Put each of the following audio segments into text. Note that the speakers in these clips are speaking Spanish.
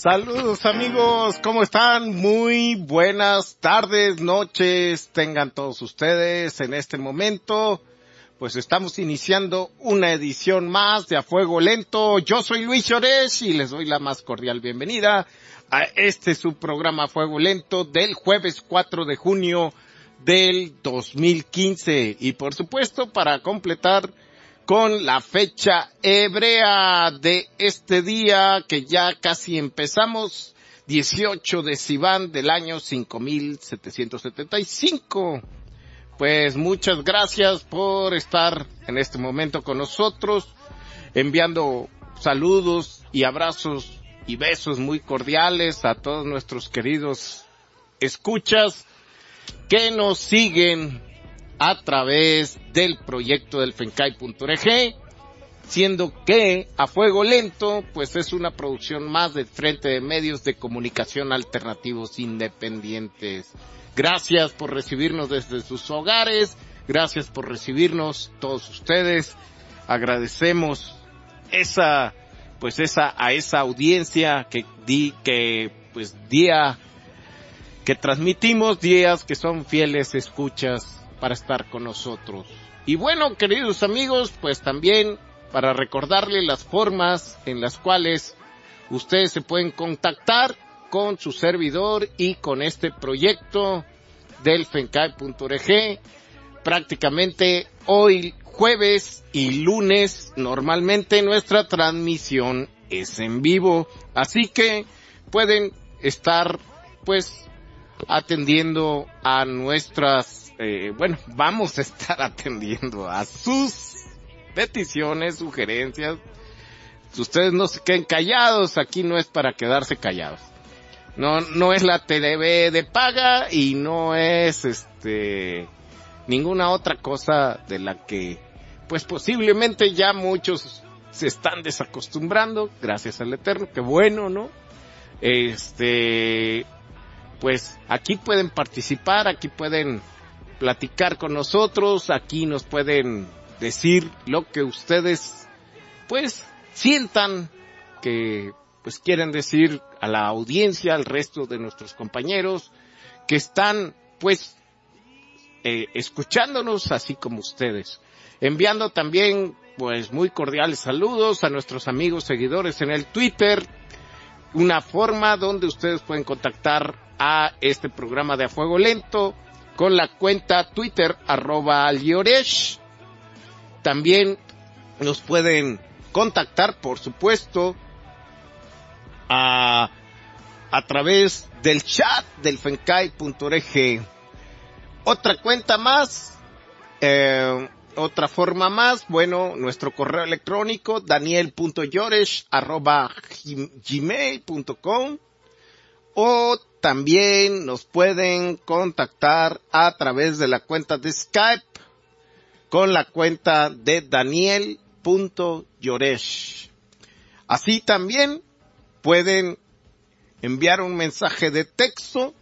Saludos amigos, ¿cómo están? Muy buenas tardes, noches, tengan todos ustedes en este momento. Pues estamos iniciando una edición más de A Fuego Lento. Yo soy Luis Llorés y les doy la más cordial bienvenida a este su programa A Fuego Lento del jueves 4 de junio del 2015. Y por supuesto para completar con la fecha hebrea de este día que ya casi empezamos, 18 de Sivan del año 5775. Pues muchas gracias por estar en este momento con nosotros, enviando saludos y abrazos y besos muy cordiales a todos nuestros queridos escuchas que nos siguen a través del proyecto del Fencai.org, siendo que A Fuego Lento pues es una producción más del Frente de Medios de Comunicación Alternativos Independientes. Gracias por recibirnos desde sus hogares, gracias por recibirnos todos ustedes, agradecemos esa audiencia que transmitimos, días que son fieles escuchas para estar con nosotros. Y bueno, queridos amigos, pues también para recordarles las formas en las cuales ustedes se pueden contactar con su servidor y con este proyecto del Fencai.org. Prácticamente hoy jueves y lunes normalmente nuestra transmisión es en vivo, así que pueden estar pues atendiendo a nuestras vamos a estar atendiendo a sus peticiones, sugerencias. Ustedes no se queden callados, aquí no es para quedarse callados. No es la TV de paga y no es ninguna otra cosa de la que pues posiblemente ya muchos se están desacostumbrando, gracias al Eterno, que bueno, ¿no? Pues aquí pueden participar, aquí pueden platicar con nosotros, aquí nos pueden decir lo que ustedes pues sientan que pues quieren decir a la audiencia, al resto de nuestros compañeros que están pues escuchándonos así como ustedes, enviando también pues muy cordiales saludos a nuestros amigos seguidores en el Twitter, una forma donde ustedes pueden contactar a este programa de A Fuego Lento con la cuenta Twitter @Lloresh. También nos pueden contactar, por supuesto, a través del chat del Fencai.org. Otra cuenta más, otra forma más, bueno, nuestro correo electrónico daniel.lloresh@gmail.com, o también nos pueden contactar a través de la cuenta de Skype con la cuenta de daniel.lloresh. Así también pueden enviar un mensaje de texto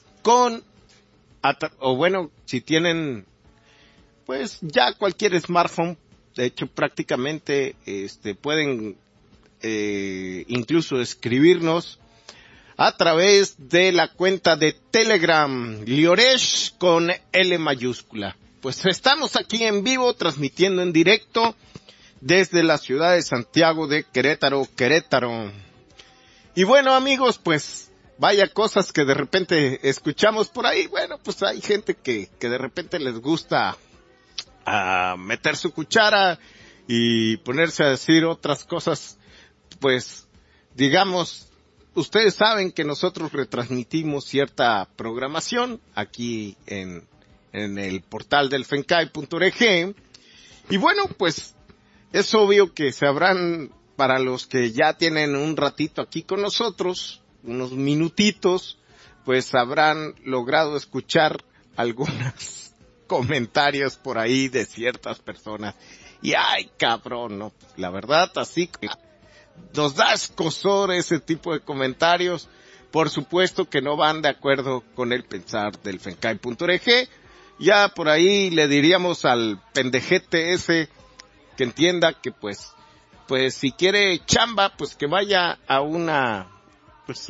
si tienen pues ya cualquier smartphone, de hecho prácticamente pueden incluso escribirnos a través de la cuenta de Telegram, Lloresh con L mayúscula. Pues estamos aquí en vivo, transmitiendo en directo desde la ciudad de Santiago de Querétaro. Y bueno amigos, pues vaya cosas que de repente escuchamos por ahí. Bueno, pues hay gente que de repente les gusta meter su cuchara y ponerse a decir otras cosas, pues digamos, ustedes saben que nosotros retransmitimos cierta programación aquí en el portal del Fencai.org. Y bueno, pues es obvio que sabrán, para los que ya tienen un ratito aquí con nosotros, unos minutitos, pues habrán logrado escuchar algunos comentarios por ahí de ciertas personas. Y ay, cabrón, no, la verdad, así que nos da escozor ese tipo de comentarios. Por supuesto que no van de acuerdo con el pensar del Fencai.org. Ya por ahí le diríamos al pendejete ese que entienda que pues si quiere chamba, pues que vaya a una pues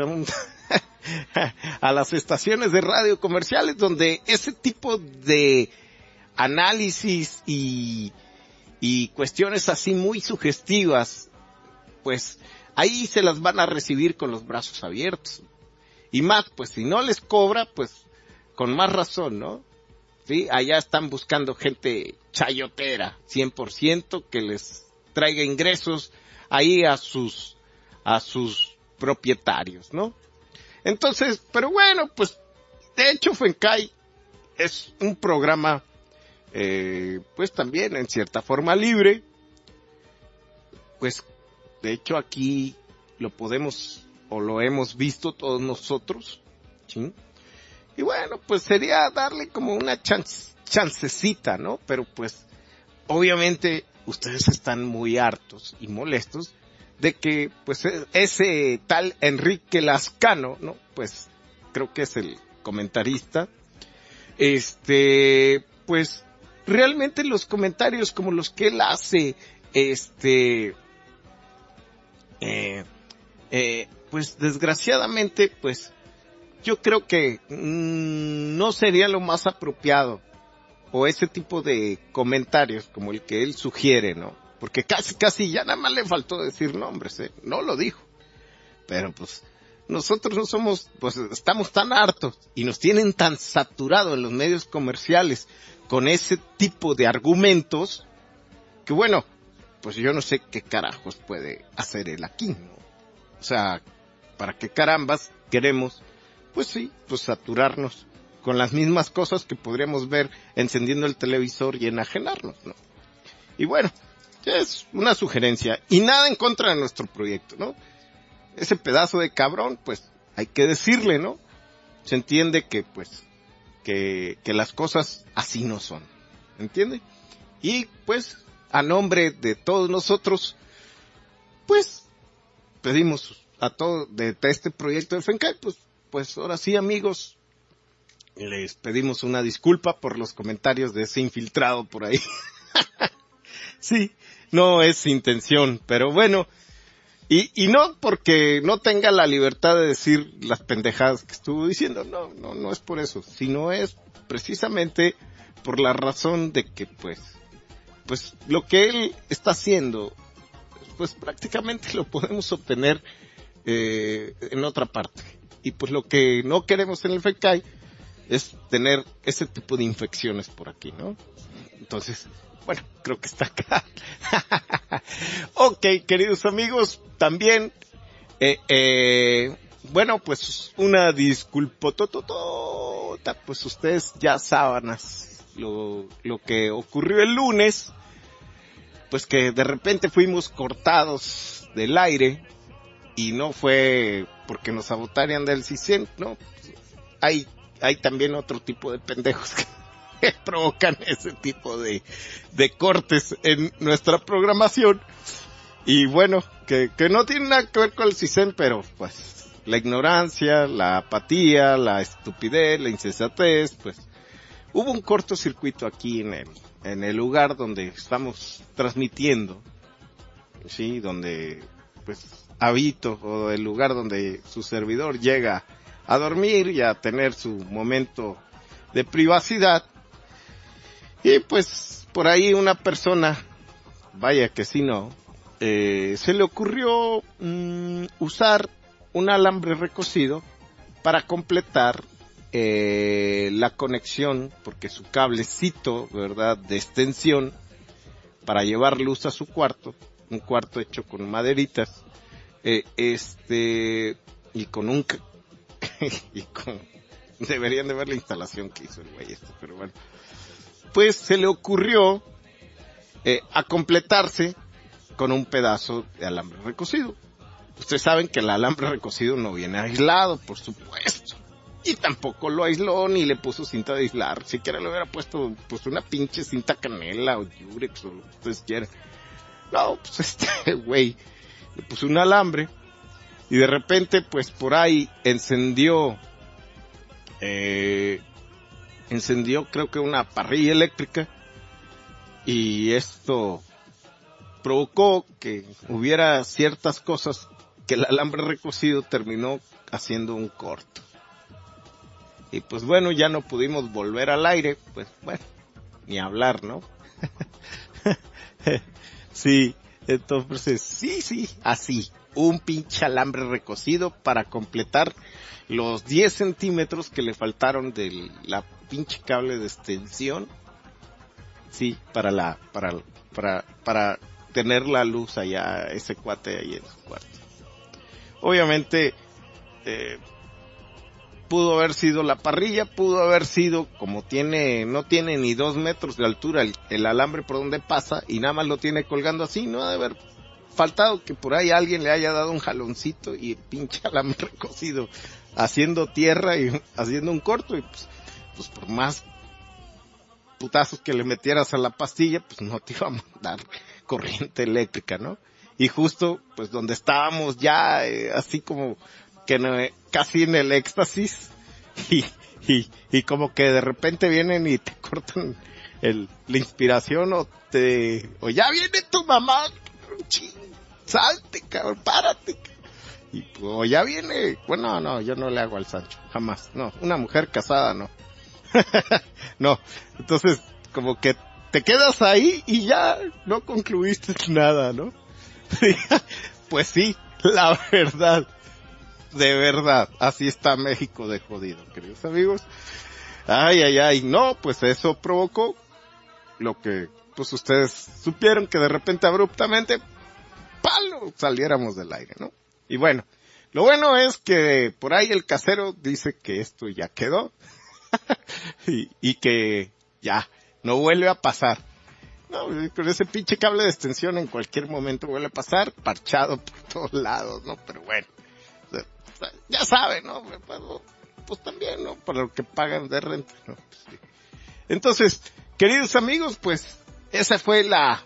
a las estaciones de radio comerciales donde ese tipo de análisis y cuestiones así muy sugestivas, pues ahí se las van a recibir con los brazos abiertos. Y más, pues si no les cobra, pues con más razón, ¿no? Sí, allá están buscando gente chayotera, 100%, que les traiga ingresos ahí a sus propietarios, ¿no? Entonces, pero bueno, pues de hecho FENCAI es un programa pues también en cierta forma libre. Pues de hecho aquí lo podemos o lo hemos visto todos nosotros, ¿sí? Y bueno, pues sería darle como una chancecita, ¿no? Pero pues obviamente ustedes están muy hartos y molestos de que pues ese tal Enrique Lascano, ¿no? Pues creo que es el comentarista, pues realmente los comentarios como los que él hace, pues desgraciadamente, pues yo creo que no sería lo más apropiado, o ese tipo de comentarios como el que él sugiere, ¿no? Porque casi ya nada más le faltó decir nombres, no lo dijo. Pero pues nosotros no somos, pues estamos tan hartos y nos tienen tan saturado en los medios comerciales con ese tipo de argumentos que bueno, pues yo no sé qué carajos puede hacer él aquí, ¿no? O sea, ¿para qué carambas queremos, pues sí, pues saturarnos con las mismas cosas que podríamos ver encendiendo el televisor y enajenarnos, ¿no? Y bueno, es una sugerencia y nada en contra de nuestro proyecto, ¿no? Ese pedazo de cabrón, pues hay que decirle, ¿no? Se entiende que pues que las cosas así no son, ¿entiende? Y pues a nombre de todos nosotros, pues pedimos a todo de este proyecto de FENCAI, pues ahora sí, amigos, les pedimos una disculpa por los comentarios de ese infiltrado por ahí. Sí, no es intención, pero bueno, y no porque no tenga la libertad de decir las pendejadas que estuvo diciendo, no es por eso, sino es precisamente por la razón de que pues lo que él está haciendo, pues prácticamente lo podemos obtener en otra parte. Y pues lo que no queremos en el FENCAI es tener ese tipo de infecciones por aquí, ¿no? Entonces, bueno, creo que está acá. Ok, queridos amigos, también, bueno, pues una disculpototota, pues ustedes ya sábanas lo que ocurrió el lunes, pues que de repente fuimos cortados del aire y no fue porque nos sabotarían del CISEN, ¿no? Hay también otro tipo de pendejos que provocan ese tipo de cortes en nuestra programación. Y bueno, que no tiene nada que ver con el CISEN, pero pues la ignorancia, la apatía, la estupidez, la insensatez, pues hubo un cortocircuito aquí en el lugar donde estamos transmitiendo, sí, donde pues habito, o el lugar donde su servidor llega a dormir y a tener su momento de privacidad. Y pues por ahí una persona, vaya que si no, se le ocurrió usar un alambre recocido para completar la conexión, porque su cablecito, ¿verdad?, de extensión para llevar luz a su cuarto, un cuarto hecho con maderitas, y con deberían de ver la instalación que hizo el güey pero bueno, pues se le ocurrió a completarse con un pedazo de alambre recocido. Ustedes saben que el alambre recocido no viene aislado, por supuesto, y tampoco lo aisló ni le puso cinta de aislar. Siquiera le hubiera puesto pues una pinche cinta canela o yurex o lo que ustedes quieran. No, pues güey le puso un alambre y de repente pues por ahí encendió creo que una parrilla eléctrica, y esto provocó que hubiera ciertas cosas que el alambre recocido terminó haciendo un corto. Y pues bueno, ya no pudimos volver al aire, pues bueno, ni hablar, ¿no? Sí, entonces, sí, así, un pinche alambre recocido para completar los 10 centímetros que le faltaron de la pinche cable de extensión, sí, para tener la luz allá, ese cuate ahí en su cuarto. Obviamente, pudo haber sido la parrilla, pudo haber sido, como no tiene ni 2 metros de altura el alambre por donde pasa, y nada más lo tiene colgando así, no ha de haber faltado que por ahí alguien le haya dado un jaloncito y pinche alambre recocido, haciendo tierra y haciendo un corto, y pues por más putazos que le metieras a la pastilla, pues no te iba a mandar corriente eléctrica, ¿no? Y justo, pues donde estábamos ya, así como que casi en el éxtasis, y como que de repente vienen y te cortan la inspiración, o ya viene tu mamá, salte, cabrón, párate, y o ya viene, bueno, no, yo no le hago al Sancho, jamás, no, una mujer casada, no. No, entonces, como que te quedas ahí y ya no concluiste nada, ¿no? Pues sí, la verdad, de verdad, así está México de jodido, queridos amigos. Ay, no, pues eso provocó lo que, pues ustedes supieron, que de repente abruptamente, ¡palo!, saliéramos del aire, ¿no? Y bueno, lo bueno es que por ahí el casero dice que esto ya quedó, y que ya, no vuelve a pasar. No, con ese pinche cable de extensión en cualquier momento vuelve a pasar, parchado por todos lados, ¿no? Pero bueno, ya saben, ¿no? Pues también, ¿no? Por lo que pagan de renta, ¿no? Pues sí. Entonces, queridos amigos, pues esa fue la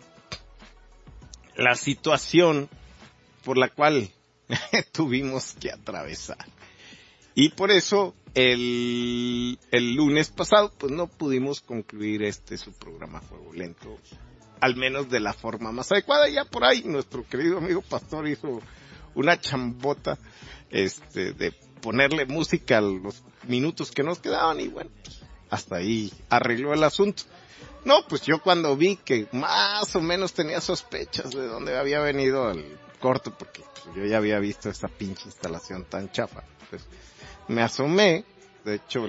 situación por la cual tuvimos que atravesar. Y por eso el lunes pasado pues no pudimos concluir su programa Fuego Lento, al menos de la forma más adecuada. Ya por ahí nuestro querido amigo Pastor hizo una chambota de ponerle música a los minutos que nos quedaban, y bueno, hasta ahí arregló el asunto. No, pues yo cuando vi que más o menos tenía sospechas de dónde había venido el corto, porque pues, yo ya había visto esa pinche instalación tan chafa, pues me asomé. De hecho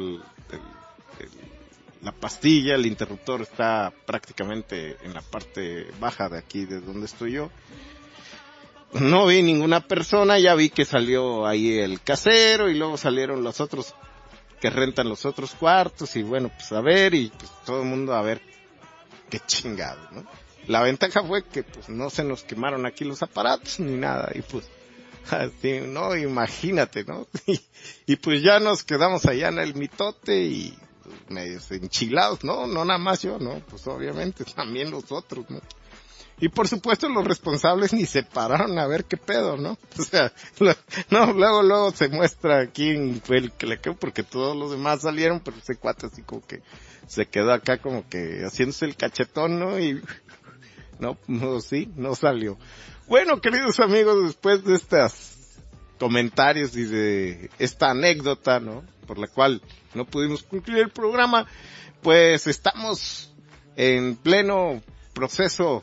la pastilla, el interruptor está prácticamente en la parte baja de aquí de donde estoy yo. No vi ninguna persona, ya vi que salió ahí el casero y luego salieron los otros que rentan los otros cuartos, y bueno, pues a ver, y pues todo el mundo a ver qué chingado, ¿no? La ventaja fue que pues no se nos quemaron aquí los aparatos ni nada, y pues así, no, imagínate, ¿no? Y pues ya nos quedamos allá en el mitote y pues, medio enchilados, ¿no? No nada más yo, ¿no? Pues obviamente también los otros, ¿no? Y por supuesto los responsables ni se pararon a ver qué pedo, ¿no? O sea, luego se muestra quién fue el que le quedó, porque todos los demás salieron, pero ese cuate así como que se quedó acá como que haciéndose el cachetón, ¿no? Y no, no salió. Bueno, queridos amigos, después de estos comentarios y de esta anécdota, ¿no?, por la cual no pudimos concluir el programa, pues estamos en pleno proceso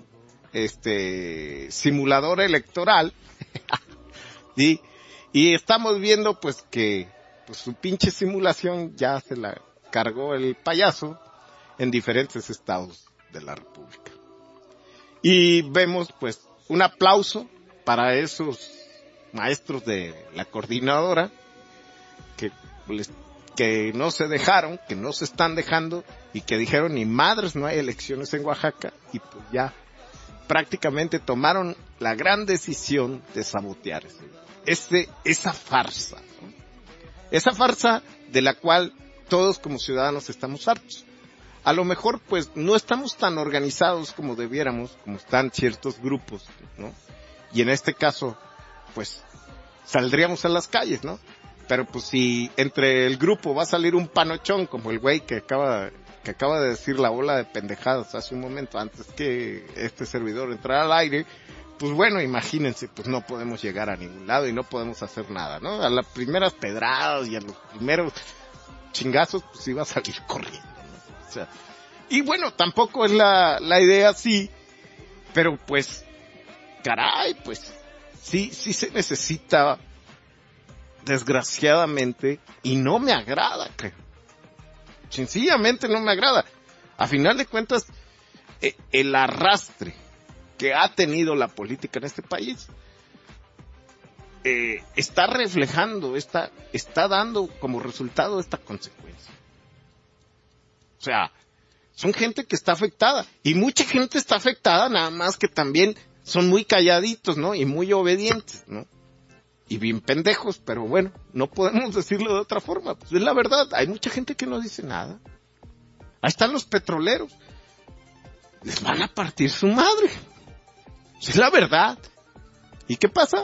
simulador electoral. ¿Sí? Y estamos viendo pues que pues su pinche simulación ya se la cargó el payaso en diferentes estados de la República. Y vemos pues un aplauso para esos maestros de la coordinadora que no se dejaron, que no se están dejando, y que dijeron ni madres, no hay elecciones en Oaxaca, y pues ya prácticamente tomaron la gran decisión de sabotear esa farsa, ¿no? Esa farsa de la cual todos como ciudadanos estamos hartos. A lo mejor pues no estamos tan organizados como debiéramos, como están ciertos grupos, ¿no? Y en este caso pues saldríamos a las calles, ¿no? Pero pues si entre el grupo va a salir un panochón como el güey que acaba de decir la bola de pendejadas hace un momento antes que este servidor entrara al aire, pues bueno, imagínense, pues no podemos llegar a ningún lado y no podemos hacer nada, ¿no? A las primeras pedradas y a los primeros chingazos, pues iba a salir corriendo, ¿no? O sea, y bueno, tampoco es la idea así, pero pues, caray, pues, sí se necesita, desgraciadamente, y no me agrada, creo. Sencillamente no me agrada. A final de cuentas, el arrastre que ha tenido la política en este país, está reflejando, está dando como resultado esta consecuencia. O sea, son gente que está afectada, y mucha gente está afectada, nada más que también son muy calladitos, ¿no? Y muy obedientes, ¿no? Y bien pendejos, pero bueno, no podemos decirlo de otra forma. Pues es la verdad, hay mucha gente que no dice nada. Ahí están los petroleros. Les van a partir su madre. Es la verdad. ¿Y qué pasa?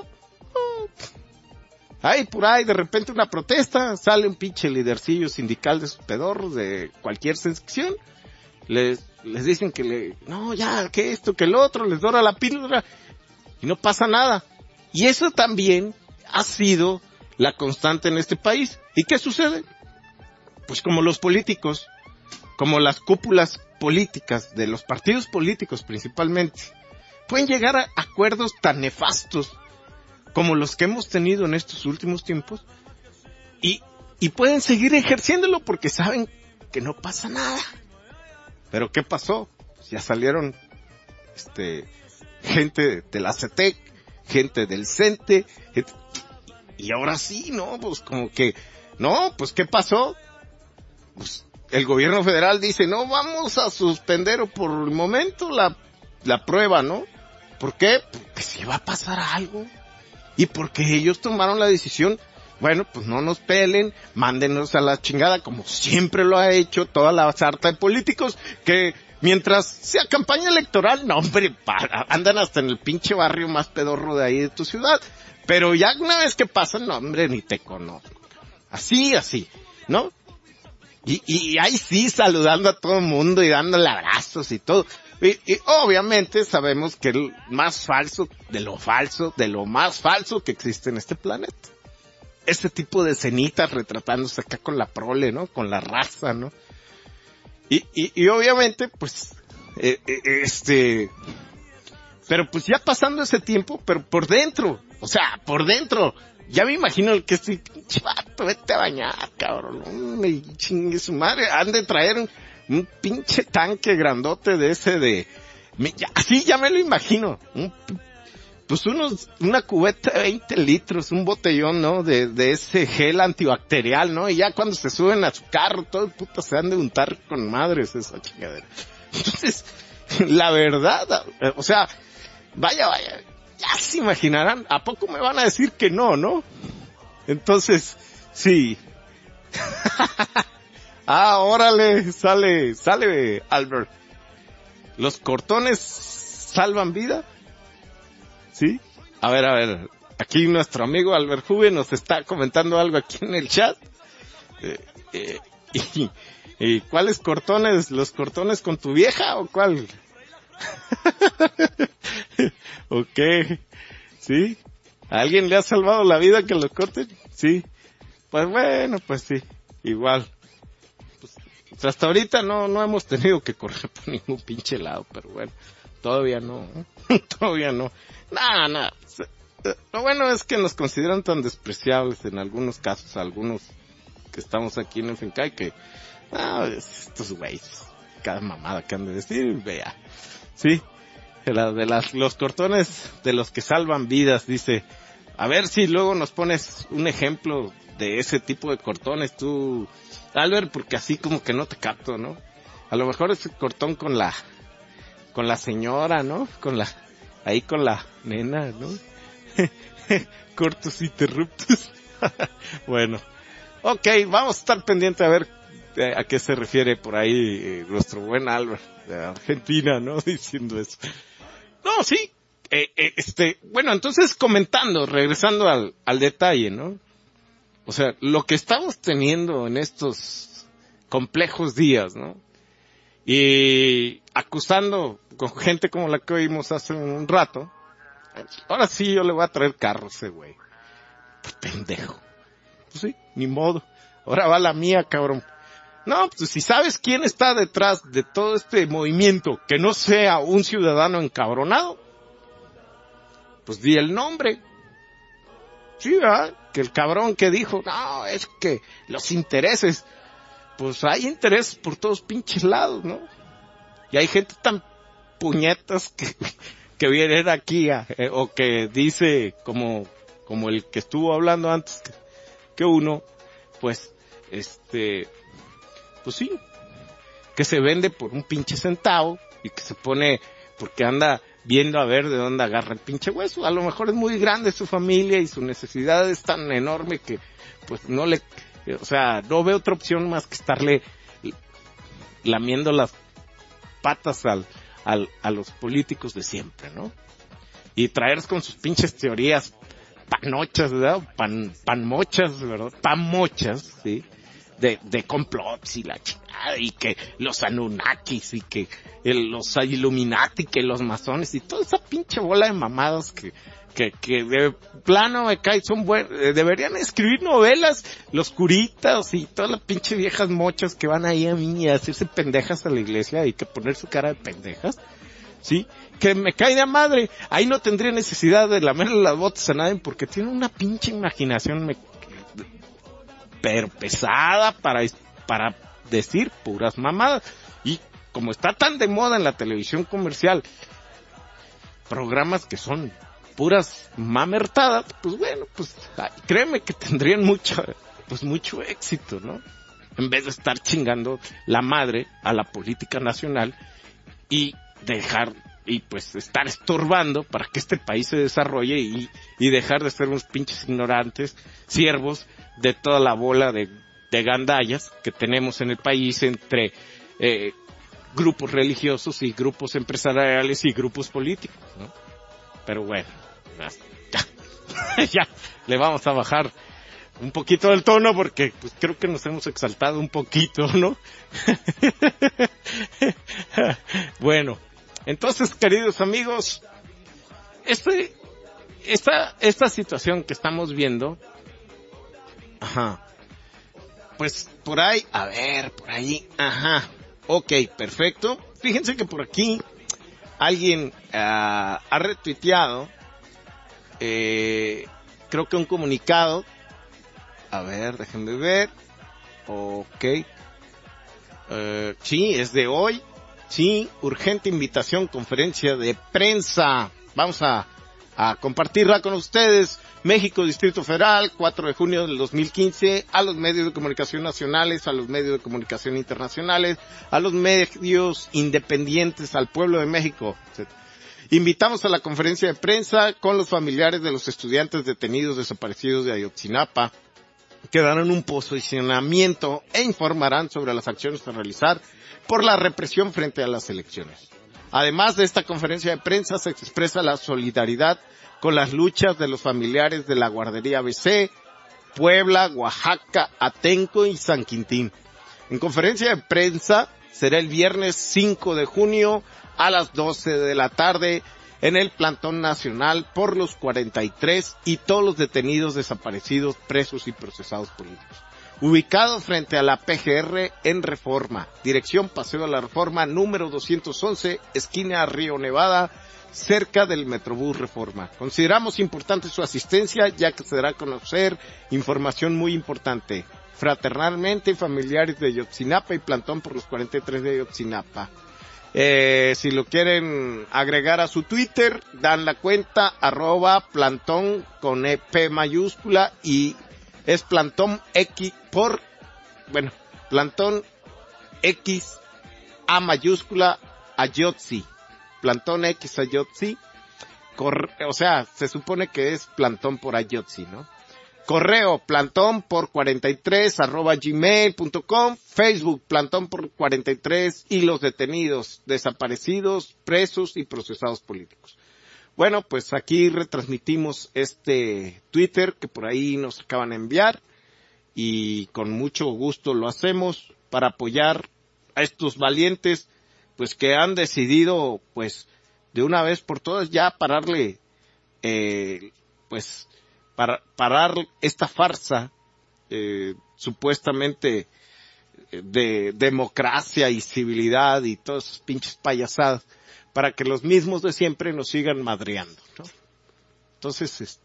Hay por ahí de repente una protesta, sale un pinche lidercillo sindical de esos pedorros de cualquier sección. Les dicen que no, ya, que esto, que el otro, les dora la píldora. Y no pasa nada. Y eso también ha sido la constante en este país. ¿Y qué sucede? Pues como los políticos, como las cúpulas políticas de los partidos políticos principalmente, pueden llegar a acuerdos tan nefastos como los que hemos tenido en estos últimos tiempos y pueden seguir ejerciéndolo porque saben que no pasa nada. Pero ¿qué pasó? Pues ya salieron gente de la CETEC, gente del CENTE, y ahora sí, ¿no? Pues como que, no, pues ¿qué pasó? Pues el gobierno federal dice, no, vamos a suspender por el momento la prueba, ¿no? ¿Por qué? Porque si va a pasar algo. Y porque ellos tomaron la decisión, bueno, pues no nos pelen, mándenos a la chingada, como siempre lo ha hecho toda la sarta de políticos, que mientras sea campaña electoral, no hombre, andan hasta en el pinche barrio más pedorro de ahí de tu ciudad. Pero ya una vez que pasan, no hombre, ni te conozco. Así, ¿no? Y ahí sí, saludando a todo el mundo y dándole abrazos y todo. Y obviamente sabemos que el más falso, de lo más falso que existe en este planeta. Este tipo de cenitas retratándose acá con la prole, ¿no? Con la raza, ¿no? Y obviamente, pues, pero pues ya pasando ese tiempo, pero por dentro, ya me imagino que este chivato, vete a bañar, cabrón, no me chingue su madre, han de traer un pinche tanque grandote de ese así ya me lo imagino, una cubeta de 20 litros, un botellón, ¿no? De ese gel antibacterial, ¿no? Y ya cuando se suben a su carro, todo el puto se han de untar con madres esa chingadera. Entonces, la verdad, o sea, vaya, ya se imaginarán, ¿a poco me van a decir que no, no? Entonces, sí. Órale, sale, Albert. ¿Los cortones salvan vida? ¿Sí? A ver, aquí nuestro amigo Albert Juve nos está comentando algo aquí en el chat. ¿Y cuáles cortones? ¿Los cortones con tu vieja o cuál? Ok, ¿sí? ¿A alguien le ha salvado la vida que lo corten? Sí. Pues bueno, pues sí, igual. Pues hasta ahorita no hemos tenido que correr por ningún pinche lado, pero bueno, todavía no. Nada. Lo bueno es que nos consideran tan despreciables en algunos casos, algunos que estamos aquí en el Fencay, que, estos güeyes, cada mamada que han de decir, vea. Sí, los cortones de los que salvan vidas, dice. A ver si luego nos pones un ejemplo de ese tipo de cortones tú, Albert, porque así como que no te capto, ¿no? A lo mejor ese cortón con la señora, ¿no? Con la nena, ¿no? Cortos interruptos. Bueno, ok, vamos a estar pendiente a ver a qué se refiere por ahí nuestro buen Albert de Argentina, ¿no? Diciendo eso. No, sí, bueno, entonces regresando al detalle, ¿no? O sea, lo que estamos teniendo en estos complejos días, ¿no? Y acusando con gente como la que oímos hace un rato, ahora sí yo le voy a traer carro a ese güey. Pendejo. Pues sí, ni modo. Ahora va la mía, cabrón. No, pues si sabes quién está detrás de todo este movimiento, que no sea un ciudadano encabronado, pues di el nombre. Sí, ¿verdad? Que el cabrón que dijo, no, es que los intereses, pues hay intereses por todos pinches lados, ¿no? Y hay gente tan puñetas que vienen aquí, o que dice, como el que estuvo hablando antes que uno, pues, pues sí, que se vende por un pinche centavo y que se pone, porque anda viendo a ver de dónde agarra el pinche hueso. A lo mejor es muy grande su familia y su necesidad es tan enorme que, pues no ve otra opción más que estarle lamiendo las patas a los políticos de siempre, ¿no? Y traer con sus pinches teorías panochas, ¿verdad? Panmochas, ¿verdad? Panmochas, ¿sí? De complots y la chingada, y que los Anunnakis, y que los Illuminati, que los masones, y toda esa pinche bola de mamadas que de plano me cae, deberían escribir novelas, los curitas y todas las pinche viejas mochas que van ahí a mí y a hacerse pendejas a la iglesia y que poner su cara de pendejas, ¿sí? Que me cae de madre, ahí no tendría necesidad de lamerle las botas a nadie porque tiene una pinche imaginación pero pesada para decir puras mamadas. Y como está tan de moda en la televisión comercial, programas que son puras mamertadas, pues bueno, pues créeme que tendrían mucho éxito, ¿no? En vez de estar chingando la madre a la política nacional y pues estar estorbando para que este país se desarrolle y dejar de ser unos pinches ignorantes, siervos de toda la bola de gandallas que tenemos en el país entre grupos religiosos y grupos empresariales y grupos políticos, ¿no? Pero bueno, ya le vamos a bajar un poquito el tono porque pues creo que nos hemos exaltado un poquito, ¿no? Bueno, entonces, queridos amigos, esta situación que estamos viendo, pues por ahí, ok, perfecto. Fíjense que por aquí alguien ha retuiteado, creo que un comunicado, a ver, déjenme ver, ok, sí, es de hoy. Sí, urgente invitación, conferencia de prensa. Vamos a compartirla con ustedes. México, Distrito Federal, 4 de junio del 2015, a los medios de comunicación nacionales, a los medios de comunicación internacionales, a los medios independientes, al pueblo de México, etc. Invitamos a la conferencia de prensa con los familiares de los estudiantes detenidos desaparecidos de Ayotzinapa, que darán un posicionamiento e informarán sobre las acciones a realizar por la represión frente a las elecciones. Además de esta conferencia de prensa se expresa la solidaridad con las luchas de los familiares de la guardería ABC, Puebla, Oaxaca, Atenco y San Quintín. En conferencia de prensa será el viernes 5 de junio a las 12 de la tarde en el Plantón Nacional por los 43 y todos los detenidos desaparecidos, presos y procesados políticos. Ubicado frente a la PGR en Reforma, dirección Paseo de la Reforma número 211, esquina Río Nevada, cerca del Metrobús Reforma. Consideramos importante su asistencia ya que se dará a conocer información muy importante. Fraternalmente, familiares de Ayotzinapa y Plantón por los 43 de Ayotzinapa. Si lo quieren agregar a su Twitter, dan la cuenta @plantón con P mayúscula y es Plantón X Plantón X A mayúscula Ayotzi. Plantón X Ayotzi. O sea, se supone que es Plantón por Ayotzi, ¿no? Correo plantón por 43 @gmail.com, Facebook plantón por 43 y los detenidos, desaparecidos, presos y procesados políticos. Bueno, pues aquí retransmitimos este Twitter que por ahí nos acaban de enviar y con mucho gusto lo hacemos para apoyar a estos valientes pues que han decidido pues de una vez por todas ya pararle pues, para parar esta farsa, supuestamente de democracia y civilidad y todas esas pinches payasadas, para que los mismos de siempre nos sigan madreando, ¿no? Entonces,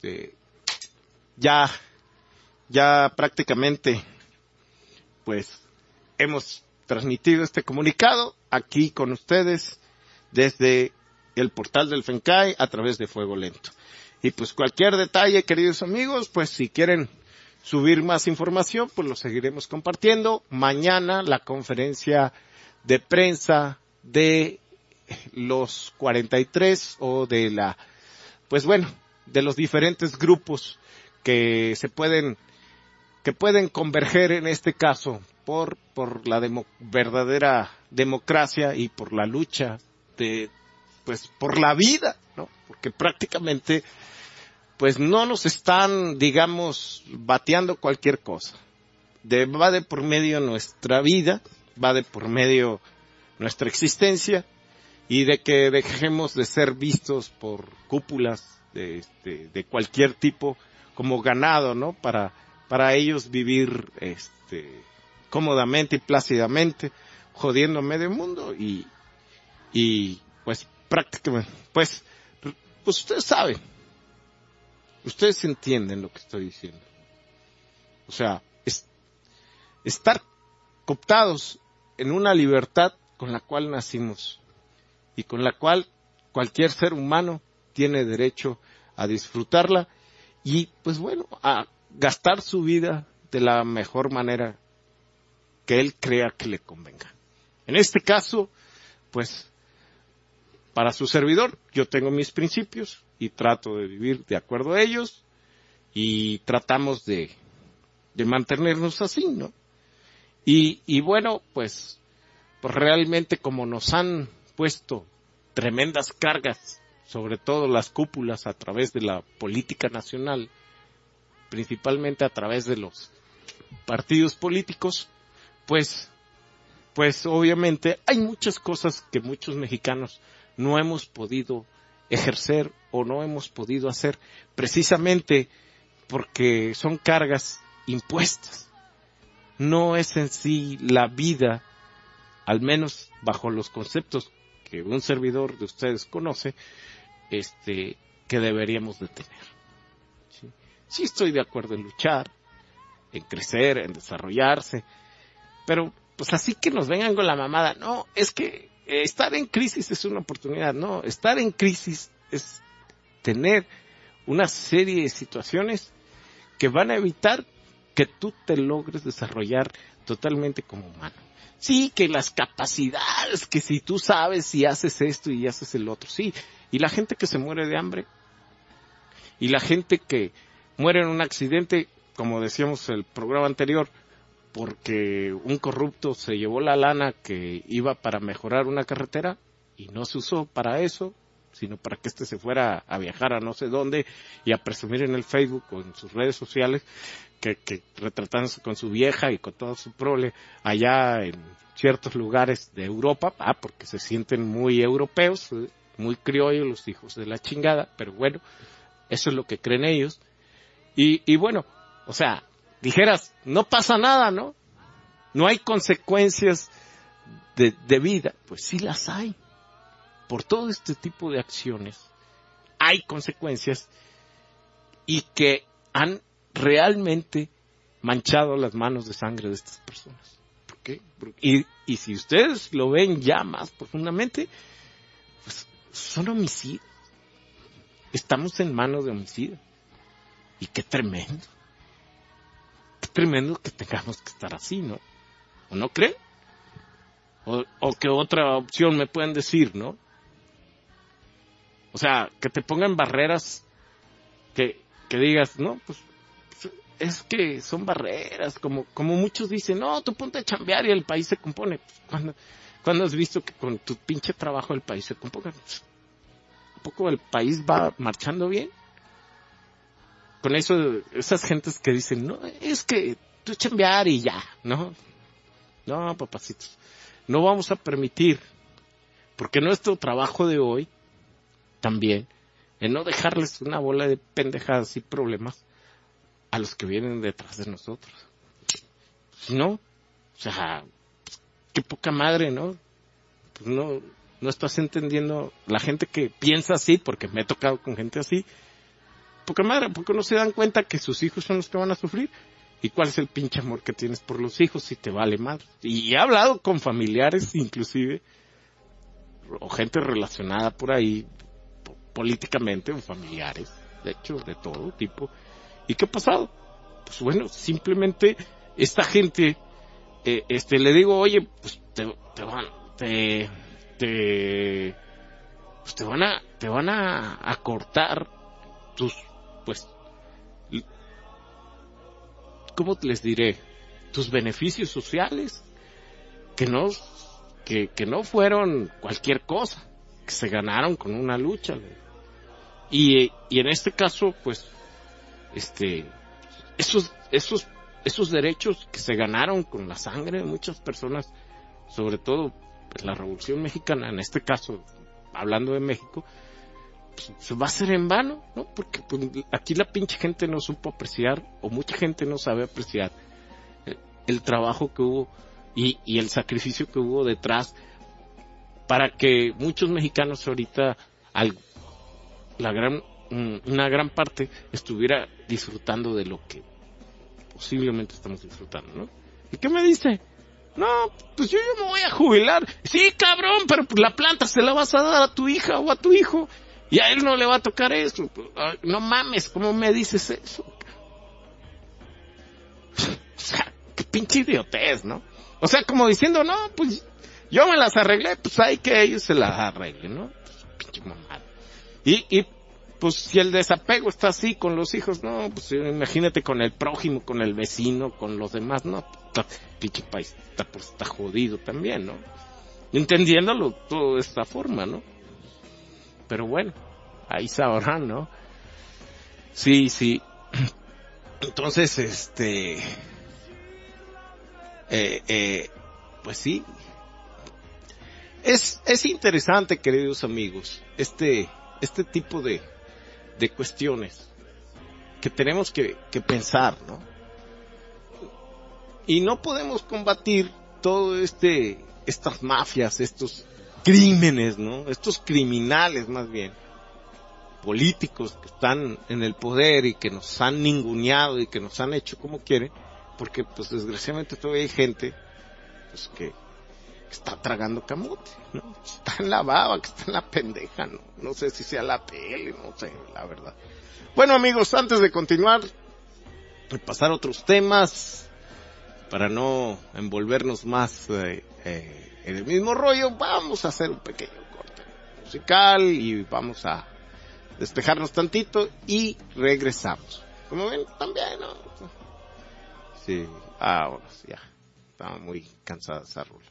ya prácticamente, pues, hemos transmitido este comunicado aquí con ustedes desde el portal del FENCAI a través de Fuego Lento. Y pues cualquier detalle, queridos amigos, pues si quieren subir más información, pues lo seguiremos compartiendo. Mañana la conferencia de prensa de los 43 o de de los diferentes grupos que pueden converger en este caso por la verdadera democracia y por la lucha por la vida, ¿no? Porque prácticamente pues no nos están, digamos, bateando cualquier cosa. Va de por medio nuestra vida, va de por medio nuestra existencia, y de que dejemos de ser vistos por cúpulas de cualquier tipo como ganado, ¿no? Para ellos vivir cómodamente y plácidamente, jodiendo a medio mundo y pues prácticamente, pues ustedes saben, ustedes entienden lo que estoy diciendo. O sea, estar cooptados en una libertad con la cual nacimos y con la cual cualquier ser humano tiene derecho a disfrutarla y, pues bueno, a gastar su vida de la mejor manera que él crea que le convenga. En este caso, pues, para su servidor, yo tengo mis principios y trato de vivir de acuerdo a ellos y tratamos de mantenernos así, ¿no? Y bueno, pues realmente como nos han puesto tremendas cargas, sobre todo las cúpulas a través de la política nacional, principalmente a través de los partidos políticos, pues obviamente hay muchas cosas que muchos mexicanos no hemos podido ejercer o no hemos podido hacer precisamente porque son cargas impuestas. No es en sí la vida, al menos bajo los conceptos que un servidor de ustedes conoce, que deberíamos de tener. Sí estoy de acuerdo en luchar, en crecer, en desarrollarse, pero pues así que nos vengan con la mamada, no, es que estar en crisis es una oportunidad, no, estar en crisis es tener una serie de situaciones que van a evitar que tú te logres desarrollar totalmente como humano. Sí, que las capacidades, que si tú sabes y haces esto y haces el otro, sí, y la gente que se muere de hambre, y la gente que muere en un accidente, como decíamos en el programa anterior, porque un corrupto se llevó la lana que iba para mejorar una carretera y no se usó para eso, sino para que se fuera a viajar a no sé dónde y a presumir en el Facebook o en sus redes sociales que retratándose con su vieja y con todo su prole allá en ciertos lugares de Europa, porque se sienten muy europeos, muy criollos los hijos de la chingada, pero bueno, eso es lo que creen ellos. Y bueno, o sea, dijeras, no pasa nada, ¿no? No hay consecuencias de vida. Pues sí las hay. Por todo este tipo de acciones hay consecuencias y que han realmente manchado las manos de sangre de estas personas. ¿Por qué? Y si ustedes lo ven ya más profundamente, pues son homicidios. Estamos en manos de homicidios. Y qué tremendo. Qué tremendo que tengamos que estar así, ¿no? ¿O no creen? O qué otra opción me pueden decir, ¿no? O sea, que te pongan barreras que digas, no, pues es que son barreras, como muchos dicen, no, tú ponte a chambear y el país se compone. ¿Cuándo has visto que con tu pinche trabajo el país se componga? ¿A poco el país va marchando bien? Con eso, esas gentes que dicen, no, es que tú chambear y ya, ¿no? No, papacitos, no vamos a permitir, porque nuestro trabajo de hoy también en no dejarles una bola de pendejadas y problemas a los que vienen detrás de nosotros. Si no, o sea, qué poca madre, ¿no? Pues no estás entendiendo la gente que piensa así, porque me he tocado con gente así. Poca madre, ¿por qué no se dan cuenta que sus hijos son los que van a sufrir? ¿Y cuál es el pinche amor que tienes por los hijos si te vale madre? Y he hablado con familiares, inclusive, o gente relacionada por ahí, políticamente, o familiares, de hecho, de todo tipo. ¿Y qué ha pasado? Pues bueno, simplemente esta gente, le digo, oye, pues te van a cortar tus, pues, ¿cómo les diré? Tus beneficios sociales, que no fueron cualquier cosa, que se ganaron con una lucha. Y en este caso, pues, esos derechos que se ganaron con la sangre de muchas personas, sobre todo pues, la Revolución Mexicana, en este caso, hablando de México, pues, se va a hacer en vano, ¿no? Porque pues, aquí la pinche gente no supo apreciar, o mucha gente no sabe apreciar el trabajo que hubo y el sacrificio que hubo detrás para que muchos mexicanos ahorita, una gran parte, estuviera disfrutando de lo que posiblemente estamos disfrutando, ¿no? ¿Y qué me dice? No, pues yo me voy a jubilar. Sí, cabrón, pero pues la planta se la vas a dar a tu hija o a tu hijo y a él no le va a tocar eso. No mames, ¿cómo me dices eso? O sea, qué pinche idiotez, ¿no? O sea, como diciendo, no, pues yo me las arreglé, pues hay que ellos se las arreglen, ¿no? Pues, pinche mamada. Y pues si el desapego está así con los hijos, no, pues imagínate con el prójimo, con el vecino, con los demás, no, pinche país está jodido también, ¿no? Entendiéndolo todo de esta forma, ¿no? Pero bueno, ahí sabrán, ¿no? Sí. Entonces, pues sí. Es interesante, queridos amigos, este tipo de cuestiones que tenemos que pensar, ¿no? Y no podemos combatir todo estas mafias, estos crímenes, ¿no? Estos criminales, más bien, políticos que están en el poder y que nos han ninguneado y que nos han hecho como quieren, porque pues desgraciadamente todavía hay gente pues que está tragando camote, ¿no? Está en la baba, que está en la pendeja, ¿no? No sé si sea la tele, no sé, la verdad. Bueno, amigos, antes de continuar, y pasar a otros temas, para no envolvernos más en el mismo rollo, vamos a hacer un pequeño corte musical y vamos a despejarnos tantito y regresamos. Como ven, también, ¿no? Sí, ahora sí, ya. Estaba muy cansada esa rula.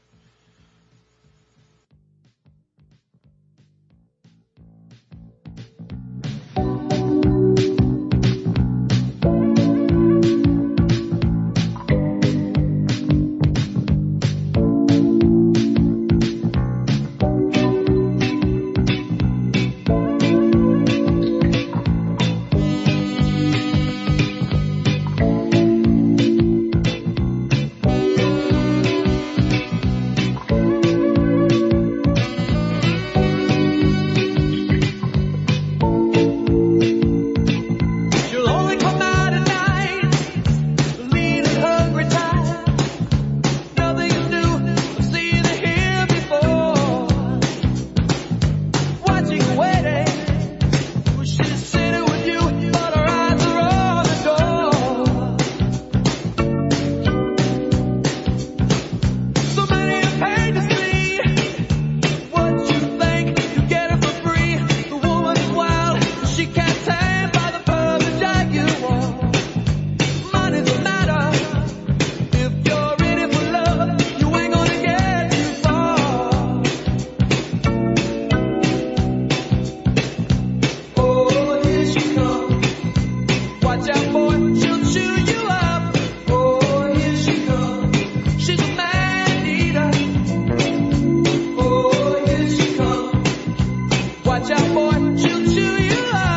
Watch out, boy, she'll chew you up.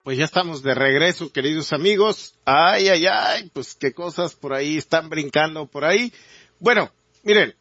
Pues ya estamos de regreso, queridos amigos. Ay, ay, ay, pues qué cosas por ahí están brincando por ahí. Bueno, miren,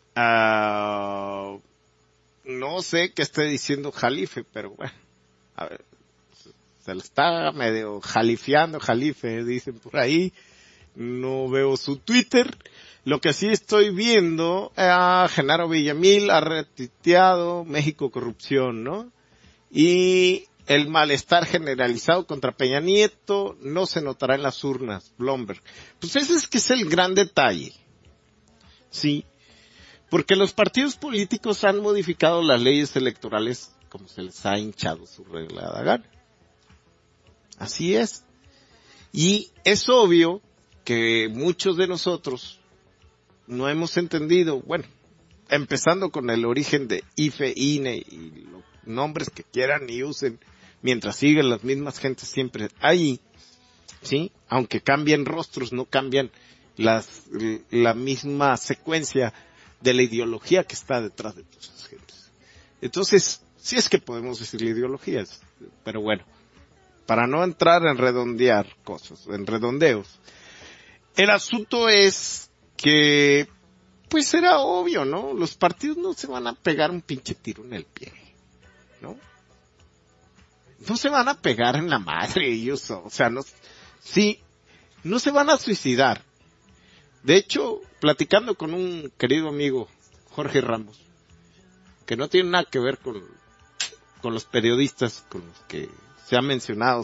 no sé qué esté diciendo Jalife, pero bueno, a ver, se le está medio jalifeando Jalife, dicen por ahí. No veo su Twitter. Lo que sí estoy viendo, Genaro Villamil ha retuiteado México corrupción, ¿no? Y el malestar generalizado contra Peña Nieto no se notará en las urnas, Bloomberg. Pues ese es que es el gran detalle. Sí. Porque los partidos políticos han modificado las leyes electorales como se les ha hinchado su reglada gana. Así es. Y es obvio que muchos de nosotros no hemos entendido, bueno, empezando con el origen de IFE, INE y los nombres que quieran y usen, mientras siguen las mismas gentes siempre ahí, ¿sí? Aunque cambien rostros, no cambian la misma secuencia de la ideología que está detrás de todas esas gentes. Entonces, sí es que podemos decirle ideologías, pero bueno, para no entrar en redondear cosas, en redondeos, el asunto es que, pues era obvio, ¿no? Los partidos no se van a pegar un pinche tiro en el pie, ¿no? No se van a pegar en la madre ellos, o sea, no se van a suicidar. De hecho, platicando con un querido amigo, Jorge Ramos, que no tiene nada que ver con los periodistas con los que se ha mencionado,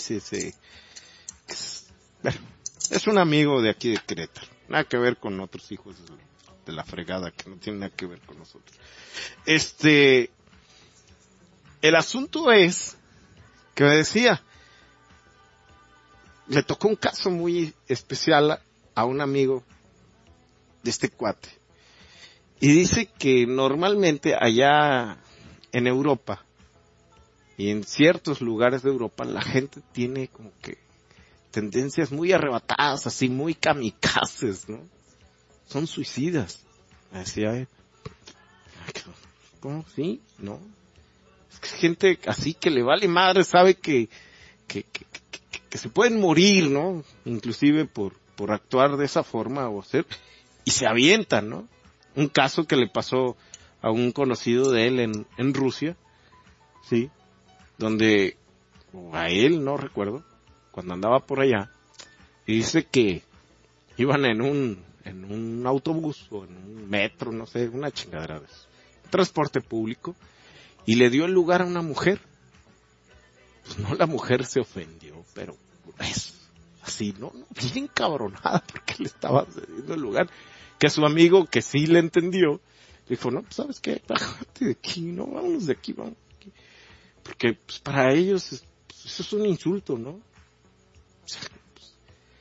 bueno, es un amigo de aquí de Querétaro, nada que ver con otros hijos de la fregada que no tienen nada que ver con nosotros. El asunto es que me decía, le tocó un caso muy especial a un amigo de este cuate. Y dice que normalmente allá en Europa y en ciertos lugares de Europa la gente tiene como que tendencias muy arrebatadas, así muy kamikazes, ¿no? Son suicidas. Me decía él. ¿Cómo? ¿Sí? ¿No? Es que gente así que le vale madre, sabe que se pueden morir, ¿no? Inclusive por actuar de esa forma o hacer, y se avientan, ¿no? Un caso que le pasó a un conocido de él en Rusia, ¿sí? Donde, o a él, no recuerdo, cuando andaba por allá, y dice que iban en un autobús o en un metro, no sé, una chingadera de eso, transporte público, y le dio el lugar a una mujer. Pues no, la mujer se ofendió, pero es así, no, bien cabronada porque le estaba cediendo el lugar, que su amigo, que sí le entendió, dijo, no, pues ¿sabes qué? Bájate de aquí, no, vámonos de aquí, vamos de aquí. Porque pues para ellos eso es un insulto, ¿no? O sea, pues,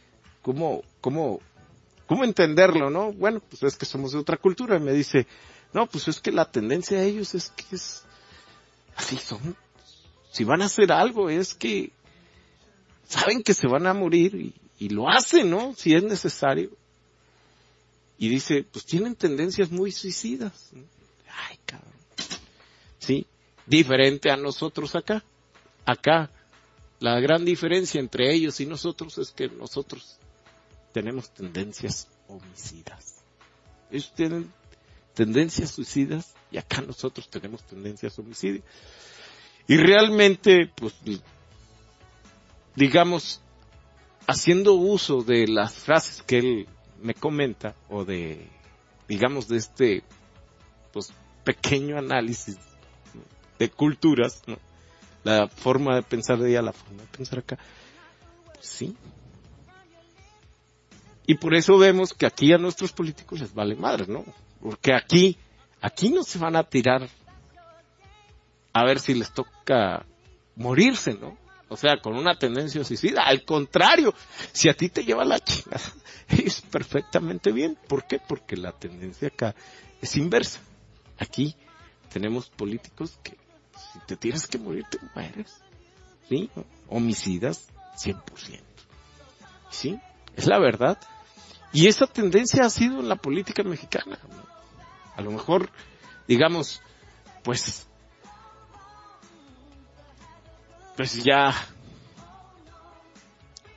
¿cómo entenderlo, no? Bueno, pues es que somos de otra cultura. Y me dice, no, pues es que la tendencia de ellos es que es así son. Si van a hacer algo es que saben que se van a morir y lo hacen, ¿no? Si es necesario. Y dice, pues tienen tendencias muy suicidas, ¿no? Ay, cabrón. Sí, diferente a nosotros acá. Acá, la gran diferencia entre ellos y nosotros es que nosotros tenemos tendencias homicidas. Ellos tienen tendencias suicidas y acá nosotros tenemos tendencias homicidas. Y realmente, pues, digamos, haciendo uso de las frases que él me comenta, o de, digamos, de este, pues, pequeño análisis, ¿no?, de culturas, ¿no?, la forma de pensar de ella, la forma de pensar acá, pues sí. Y por eso vemos que aquí a nuestros políticos les vale madre, ¿no? Porque aquí no se van a tirar a ver si les toca morirse, ¿no? O sea, con una tendencia suicida. Al contrario, si a ti te lleva la chingada, es perfectamente bien. ¿Por qué? Porque la tendencia acá es inversa. Aquí tenemos políticos que si te tienes que morir, te mueres. ¿Sí? Homicidas 100%. ¿Sí? Es la verdad. Y esa tendencia ha sido en la política mexicana, ¿no? A lo mejor, digamos, pues ya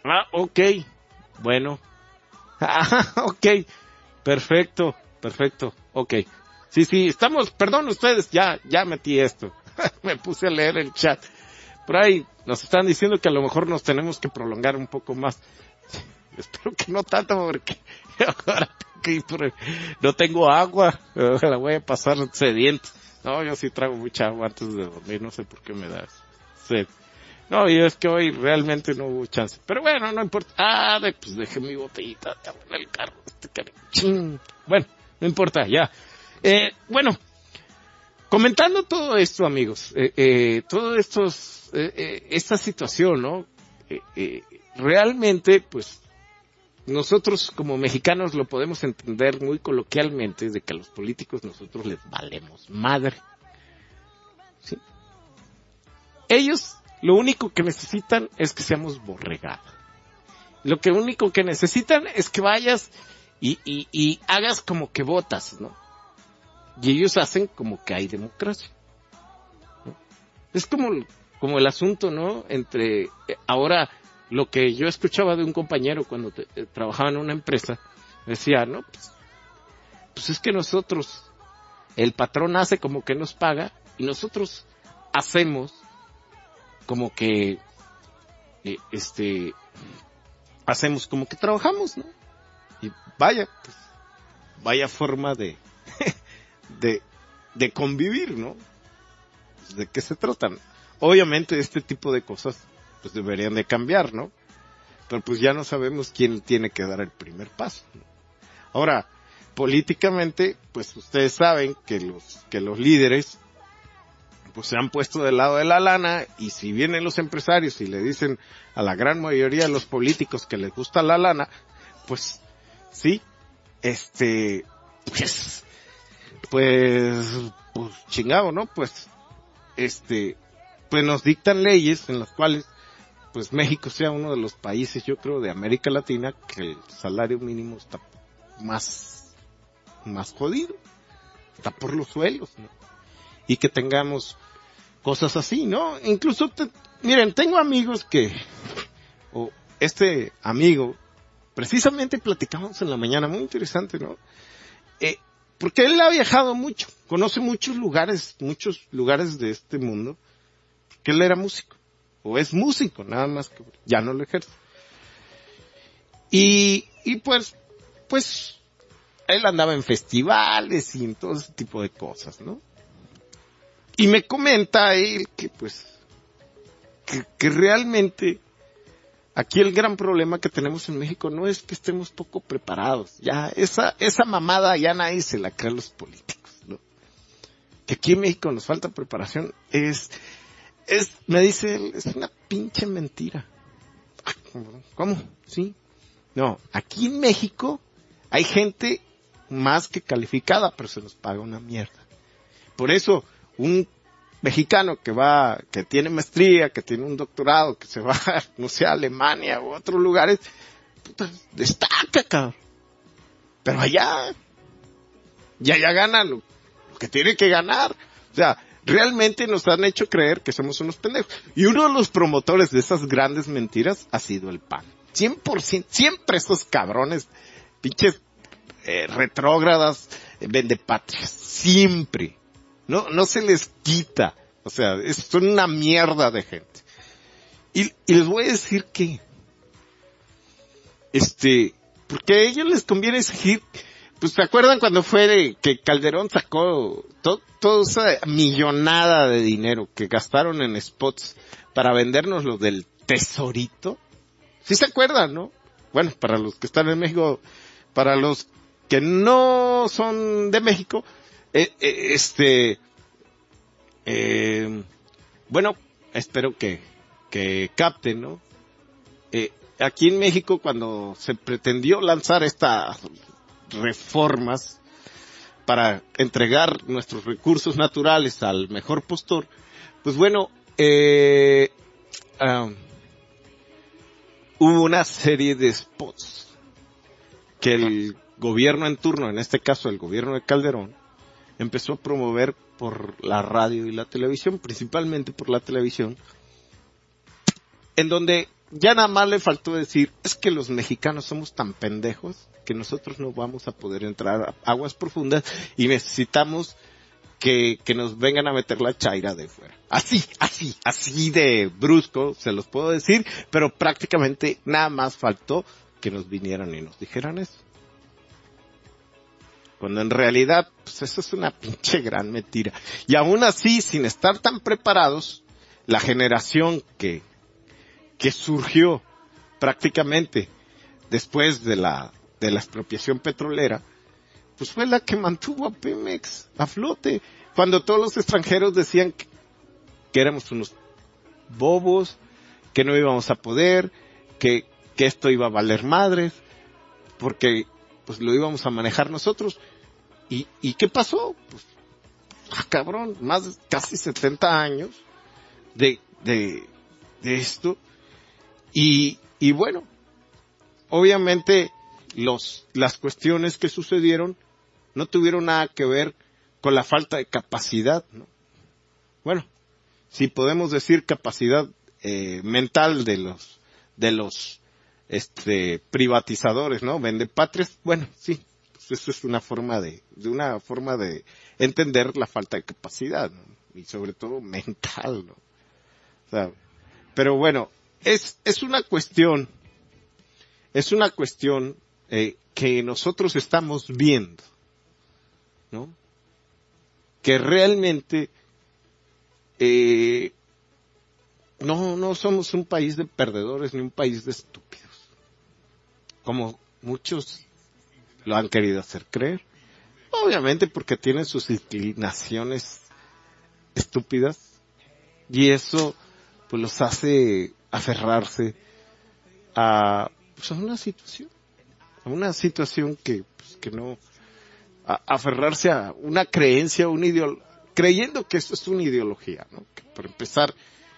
Ok. Bueno. Ok. Perfecto. Ok. Sí, estamos, perdón ustedes, ya metí esto. Me puse a leer el chat. Por ahí nos están diciendo que a lo mejor nos tenemos que prolongar un poco más. Espero que no tanto porque ahora no tengo agua. La voy a pasar sediento. No, yo sí trago mucha agua antes de dormir. No sé por qué me da sed. No, y es que hoy realmente no hubo chance. Pero bueno, no importa. Pues dejé mi botellita en el carro. Bueno, no importa, ya. Bueno, comentando todo esto, amigos, todo esta situación, ¿no? Realmente, pues, nosotros como mexicanos lo podemos entender muy coloquialmente de que a los políticos nosotros les valemos madre. ¿Sí? Ellos lo único que necesitan es que seamos borregados. Lo único que necesitan es que vayas y hagas como que votas, ¿no? Y ellos hacen como que hay democracia, ¿no? Es como el asunto, ¿no? Entre ahora lo que yo escuchaba de un compañero cuando trabajaba en una empresa, decía, ¿no? Pues es que nosotros, el patrón hace como que nos paga y nosotros hacemos como que, hacemos como que trabajamos, ¿no? Y vaya forma de convivir, ¿no? ¿De qué se tratan? Obviamente este tipo de cosas pues deberían de cambiar, ¿no? Pero pues ya no sabemos quién tiene que dar el primer paso, ¿no? Ahora, políticamente, pues ustedes saben que los líderes pues se han puesto del lado de la lana, y si vienen los empresarios y le dicen a la gran mayoría de los políticos que les gusta la lana, pues sí, pues chingado, ¿no? Pues nos dictan leyes en las cuales pues México sea uno de los países, yo creo, de América Latina que el salario mínimo está más jodido, está por los suelos, ¿no? Y que tengamos cosas así, ¿no? Incluso, miren, tengo amigos este amigo, precisamente platicamos en la mañana, muy interesante, ¿no? Porque él ha viajado mucho, conoce muchos lugares de este mundo, que él era músico, o es músico, nada más que ya no lo ejerce. Y pues, él andaba en festivales y en todo ese tipo de cosas, ¿no? Y me comenta él que realmente aquí el gran problema que tenemos en México no es que estemos poco preparados. Ya, esa mamada ya nadie se la cree a los políticos, ¿no? Que aquí en México nos falta preparación me dice él, es una pinche mentira. ¿Cómo? ¿Sí? No, aquí en México hay gente más que calificada, pero se nos paga una mierda. Por eso, un mexicano que tiene maestría, que tiene un doctorado, que se va, no sé, a Alemania o a otros lugares, puta, destaca, cabrón. Pero allá gana lo que tiene que ganar. O sea, realmente nos han hecho creer que somos unos pendejos. Y uno de los promotores de esas grandes mentiras ha sido el PAN. 100%, siempre esos cabrones, pinches retrógradas, vendepatrias, siempre. No se les quita. O sea, son una mierda de gente. Y les voy a decir que, porque a ellos les conviene exigir, pues ¿se acuerdan cuando fue que Calderón sacó toda esa millonada de dinero que gastaron en spots para vendernos lo del tesorito? ¿Sí se acuerdan, no? Bueno, para los que están en México, para los que no son de México, bueno, espero que capten, ¿no? Aquí en México, cuando se pretendió lanzar estas reformas para entregar nuestros recursos naturales al mejor postor, pues bueno, hubo una serie de spots que el gobierno en turno, en este caso el gobierno de Calderón, empezó a promover por la radio y la televisión, principalmente por la televisión, en donde ya nada más le faltó decir, es que los mexicanos somos tan pendejos que nosotros no vamos a poder entrar a aguas profundas y necesitamos que nos vengan a meter la chaira de fuera. Así de brusco se los puedo decir, pero prácticamente nada más faltó que nos vinieran y nos dijeran eso. Cuando en realidad, pues eso es una pinche gran mentira. Y aún así, sin estar tan preparados, la generación que surgió prácticamente después de la expropiación petrolera, pues fue la que mantuvo a Pemex a flote. Cuando todos los extranjeros decían que éramos unos bobos, que no íbamos a poder, que esto iba a valer madres, porque pues lo íbamos a manejar nosotros. ¿Y qué pasó? Pues, cabrón, más de casi 70 años de esto. Y bueno, obviamente las cuestiones que sucedieron no tuvieron nada que ver con la falta de capacidad, ¿no? Bueno, si podemos decir capacidad mental de los privatizadores, ¿no? Vendepatrias, bueno, sí, pues eso es una forma de entender la falta de capacidad, ¿no? Y sobre todo mental, ¿no? O sea, pero bueno, es una cuestión que nosotros estamos viendo, ¿no? Que realmente no somos un país de perdedores ni un país de estúpidos, como muchos lo han querido hacer creer. Obviamente porque tienen sus inclinaciones estúpidas y eso pues los hace aferrarse a una situación que no, aferrarse a una creencia, creyendo que eso es una ideología, ¿no? Que por empezar,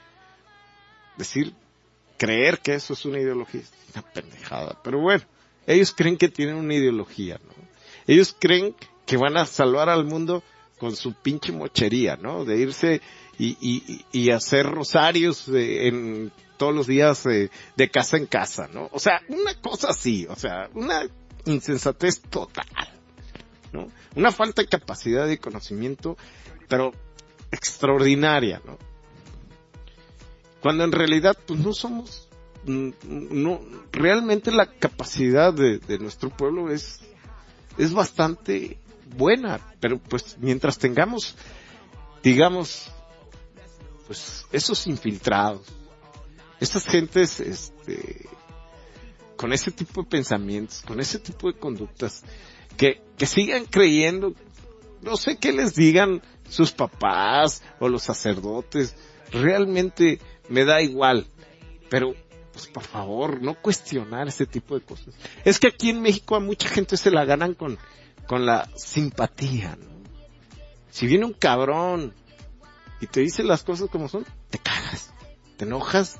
creer que eso es una ideología es una pendejada, pero bueno, ellos creen que tienen una ideología, ¿no? Ellos creen que van a salvar al mundo con su pinche mochería, ¿no? De irse y hacer rosarios en todos los días de casa en casa, ¿no? O sea, una cosa así, o sea, una insensatez total, ¿no? Una falta de capacidad de conocimiento, pero extraordinaria, ¿no? Cuando en realidad, pues no somos, realmente la capacidad de nuestro pueblo es bastante buena, pero pues mientras tengamos, digamos, pues esos infiltrados, estas gentes, con ese tipo de pensamientos, con ese tipo de conductas, que sigan creyendo, no sé qué les digan sus papás o los sacerdotes, realmente me da igual, pero pues por favor, no cuestionar ese tipo de cosas. Es que aquí en México a mucha gente se la ganan con la simpatía, ¿no? Si viene un cabrón y te dice las cosas como son, te cagas, te enojas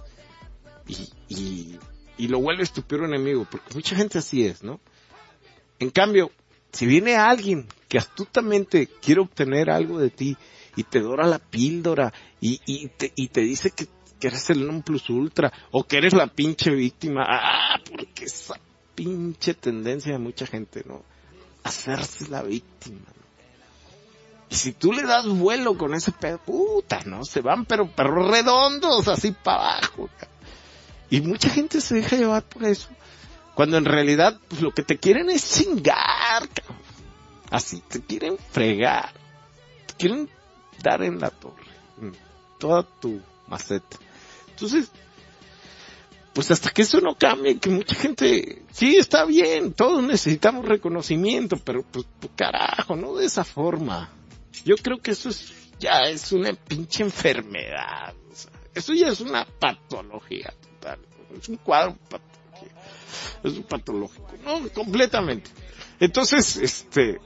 y lo vuelves tu peor enemigo, porque mucha gente así es, ¿no? En cambio, si viene alguien que astutamente quiere obtener algo de ti y te dora la píldora y te dice que eres el non plus ultra o que eres la pinche víctima, porque esa pinche tendencia de mucha gente, ¿no? Hacerse la víctima, ¿no? Y si tú le das vuelo con ese pedo, puta, ¿no? Se van pero redondos así para abajo. Y mucha gente se deja llevar por eso, cuando en realidad pues lo que te quieren es chingar, cabrón. Así, te quieren fregar, te quieren dar en la torre, en toda tu maceta. Entonces, pues hasta que eso no cambie, que mucha gente, sí, está bien, todos necesitamos reconocimiento, pero pues carajo, no de esa forma. Yo creo que eso ya es una pinche enfermedad, o sea, eso ya es una patología total, es un cuadro patología, es un patológico, no, completamente. Entonces,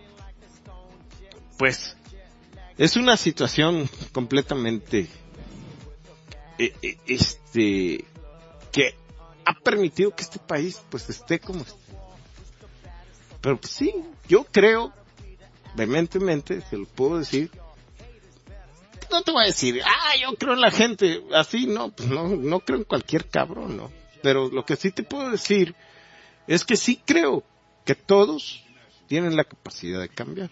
pues, es una situación completamente, que ha permitido que este país pues esté como esté. Pero pues sí, yo creo vehementemente, se lo puedo decir, no te voy a decir, yo creo en la gente, así no, pues no creo en cualquier cabrón, ¿no? pero lo que sí te puedo decir es que sí creo que todos tienen la capacidad de cambiar.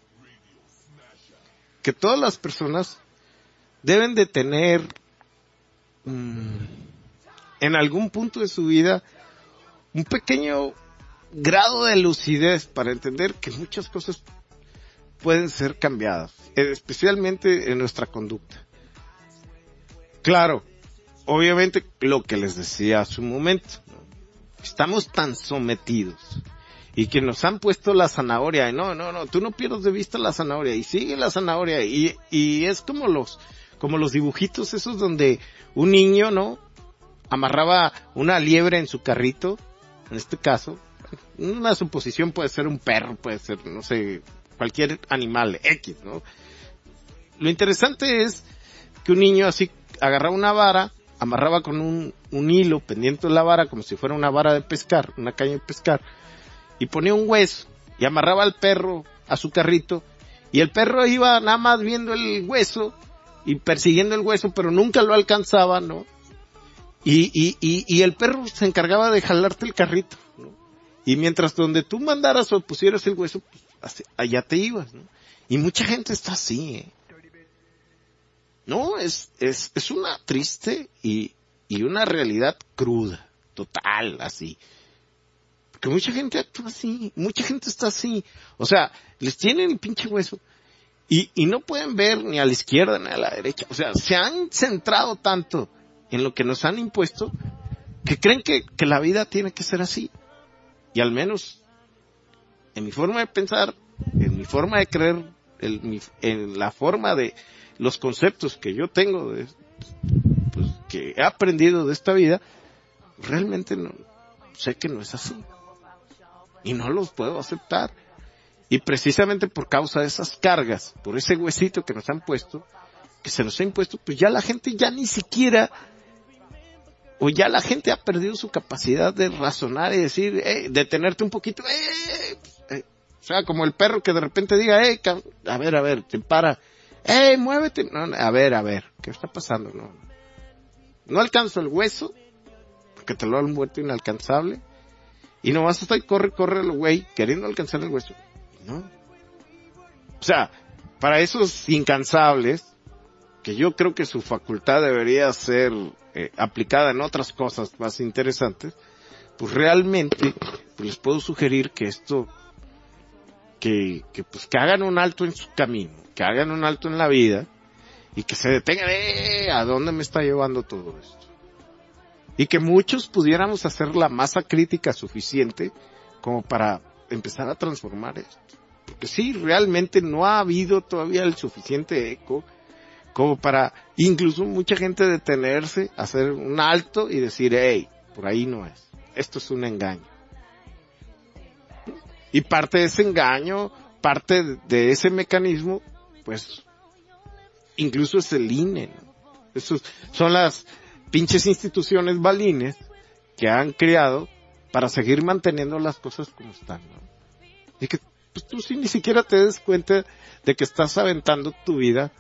Que todas las personas deben de tener en algún punto de su vida un pequeño grado de lucidez para entender que muchas cosas pueden ser cambiadas, especialmente en nuestra conducta. Claro, obviamente lo que les decía hace un momento, ¿no? Estamos tan sometidos y que nos han puesto la zanahoria, y no, tú no pierdas de vista la zanahoria, y sigue la zanahoria, y es como los dibujitos esos donde un niño, ¿no? Amarraba una liebre en su carrito, en este caso, una suposición puede ser un perro, puede ser, no sé, cualquier animal, X, ¿no? Lo interesante es que un niño así agarraba una vara, amarraba con un hilo pendiente de la vara, como si fuera una vara de pescar, una caña de pescar, y ponía un hueso, y amarraba al perro a su carrito, y el perro iba nada más viendo el hueso, y persiguiendo el hueso, pero nunca lo alcanzaba, ¿no? Y el perro se encargaba de jalarte el carrito, ¿no? Y mientras donde tú mandaras o pusieras el hueso, pues, allá te ibas, ¿no? Y mucha gente está así, ¿eh? No, es una triste y una realidad cruda, total, así. Porque mucha gente actúa así, mucha gente está así. O sea, les tienen el pinche hueso y no pueden ver ni a la izquierda ni a la derecha. O sea, se han centrado tanto en lo que nos han impuesto que creen que la vida tiene que ser así. Y al menos, en mi forma de pensar, en mi forma de creer, en la forma de los conceptos que yo tengo, pues, que he aprendido de esta vida, realmente no sé que no es así. Y no los puedo aceptar. Y precisamente por causa de esas cargas, por ese huesito que nos han puesto, que se nos ha impuesto, pues ya la gente ya ni siquiera, o ya la gente ha perdido su capacidad de razonar y decir, detenerte un poquito, o sea, como el perro que de repente diga, a ver, te para, muévete, no, a ver, ¿qué está pasando? No alcanzo el hueso, porque te lo han vuelto inalcanzable, y nomás estoy corre el güey, queriendo alcanzar el hueso, ¿no? O sea, para esos incansables, que yo creo que su facultad debería ser aplicada en otras cosas más interesantes, pues realmente pues les puedo sugerir que esto, que hagan un alto en su camino, que hagan un alto en la vida y que se detengan, ¿a dónde me está llevando todo esto? Y que muchos pudiéramos hacer la masa crítica suficiente como para empezar a transformar esto. Porque sí, realmente no ha habido todavía el suficiente eco como para incluso mucha gente detenerse, hacer un alto y decir, por ahí no es. Esto es un engaño. Y parte de ese engaño, parte de ese mecanismo, pues, incluso es el INE, ¿no? Esos son las pinches instituciones balines que han creado para seguir manteniendo las cosas como están, ¿no? Y que pues, tú sí ni siquiera te des cuenta de que estás aventando tu vida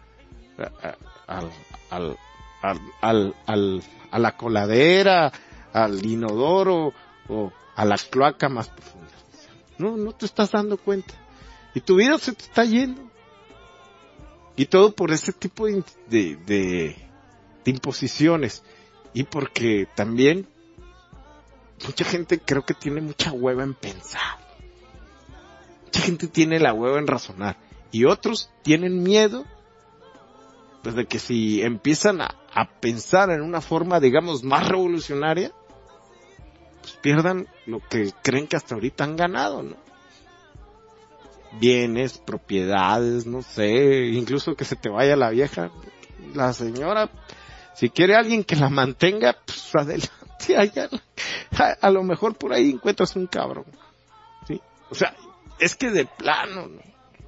a la coladera, al inodoro o a la cloaca más profunda. No te estás dando cuenta. Y tu vida se te está yendo. Y todo por ese tipo de imposiciones. Y porque también mucha gente creo que tiene mucha hueva en pensar. Mucha gente tiene la hueva en razonar. Y otros tienen miedo, pues, de que si empiezan a pensar en una forma, digamos, más revolucionaria, pues pierdan lo que creen que hasta ahorita han ganado, ¿no? Bienes, propiedades, no sé, incluso que se te vaya la vieja, la señora, si quiere alguien que la mantenga, pues adelante, allá, a lo mejor por ahí encuentras un cabrón, ¿sí? O sea, es que de plano, ¿no?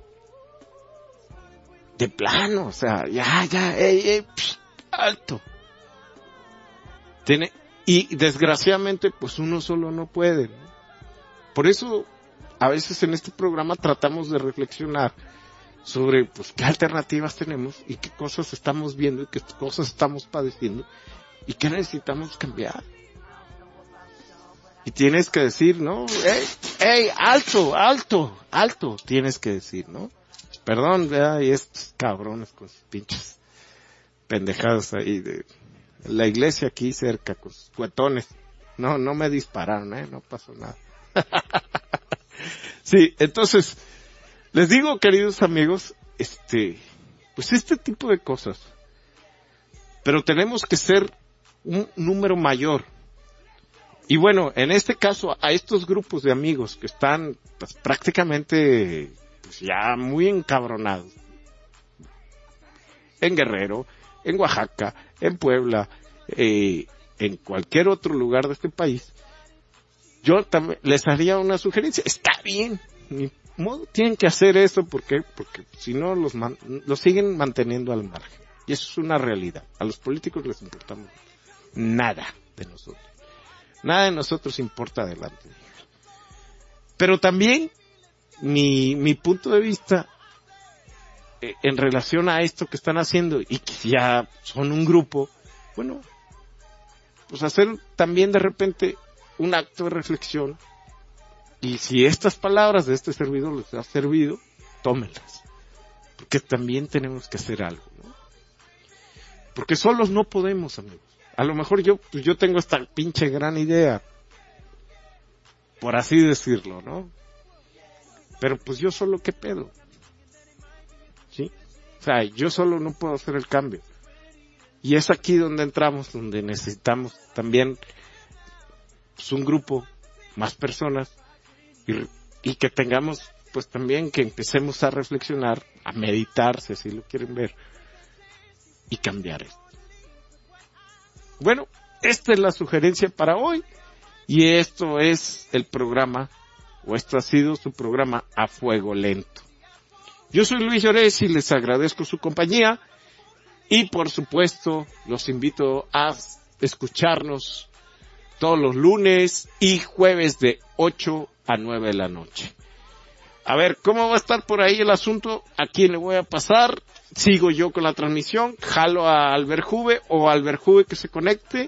De plano, o sea, ya, alto. Y desgraciadamente, pues uno solo no puede, ¿no? Por eso, a veces en este programa tratamos de reflexionar sobre, pues, qué alternativas tenemos y qué cosas estamos viendo y qué cosas estamos padeciendo y qué necesitamos cambiar. Y tienes que decir, ¿no? ¡Ey, alto! Tienes que decir, ¿no? Perdón, ¿verdad? Y estos cabrones con sus pinches pendejadas ahí de la iglesia aquí cerca, con sus cuetones. No me dispararon, no pasó nada. Sí, entonces, les digo, queridos amigos, pues este tipo de cosas. Pero tenemos que ser un número mayor. Y bueno, en este caso, a estos grupos de amigos que están pues, prácticamente pues, ya muy encabronados. En Guerrero, en Oaxaca, en Puebla, en cualquier otro lugar de este país, yo también les haría una sugerencia. Está bien, ni modo, tienen que hacer eso, ¿por qué? Porque si no los siguen manteniendo al margen. Y eso es una realidad. A los políticos les importamos nada de nosotros. Nada de nosotros importa adelante. Pero también mi punto de vista en relación a esto que están haciendo y que ya son un grupo, bueno, pues hacer también de repente un acto de reflexión y si estas palabras de este servidor les ha servido, tómenlas. Porque también tenemos que hacer algo, ¿no? Porque solos no podemos, amigos. A lo mejor yo tengo esta pinche gran idea, por así decirlo, ¿no? Pero pues yo solo, ¿qué pedo? ¿Sí? O sea, yo solo no puedo hacer el cambio. Y es aquí donde entramos, donde necesitamos también pues, un grupo, más personas, y que tengamos, pues también que empecemos a reflexionar, a meditar, si así lo quieren ver, y cambiar esto. Bueno, esta es la sugerencia para hoy, y esto es el programa, o esto ha sido su programa A Fuego Lento. Yo soy Luis Llorés y les agradezco su compañía, y por supuesto, los invito a escucharnos todos los lunes y jueves de 8 a 9 de la noche. A ver, ¿cómo va a estar por ahí el asunto? ¿A quién le voy a pasar? Sigo yo con la transmisión, jalo a Alberjuve o a Alberjuve que se conecte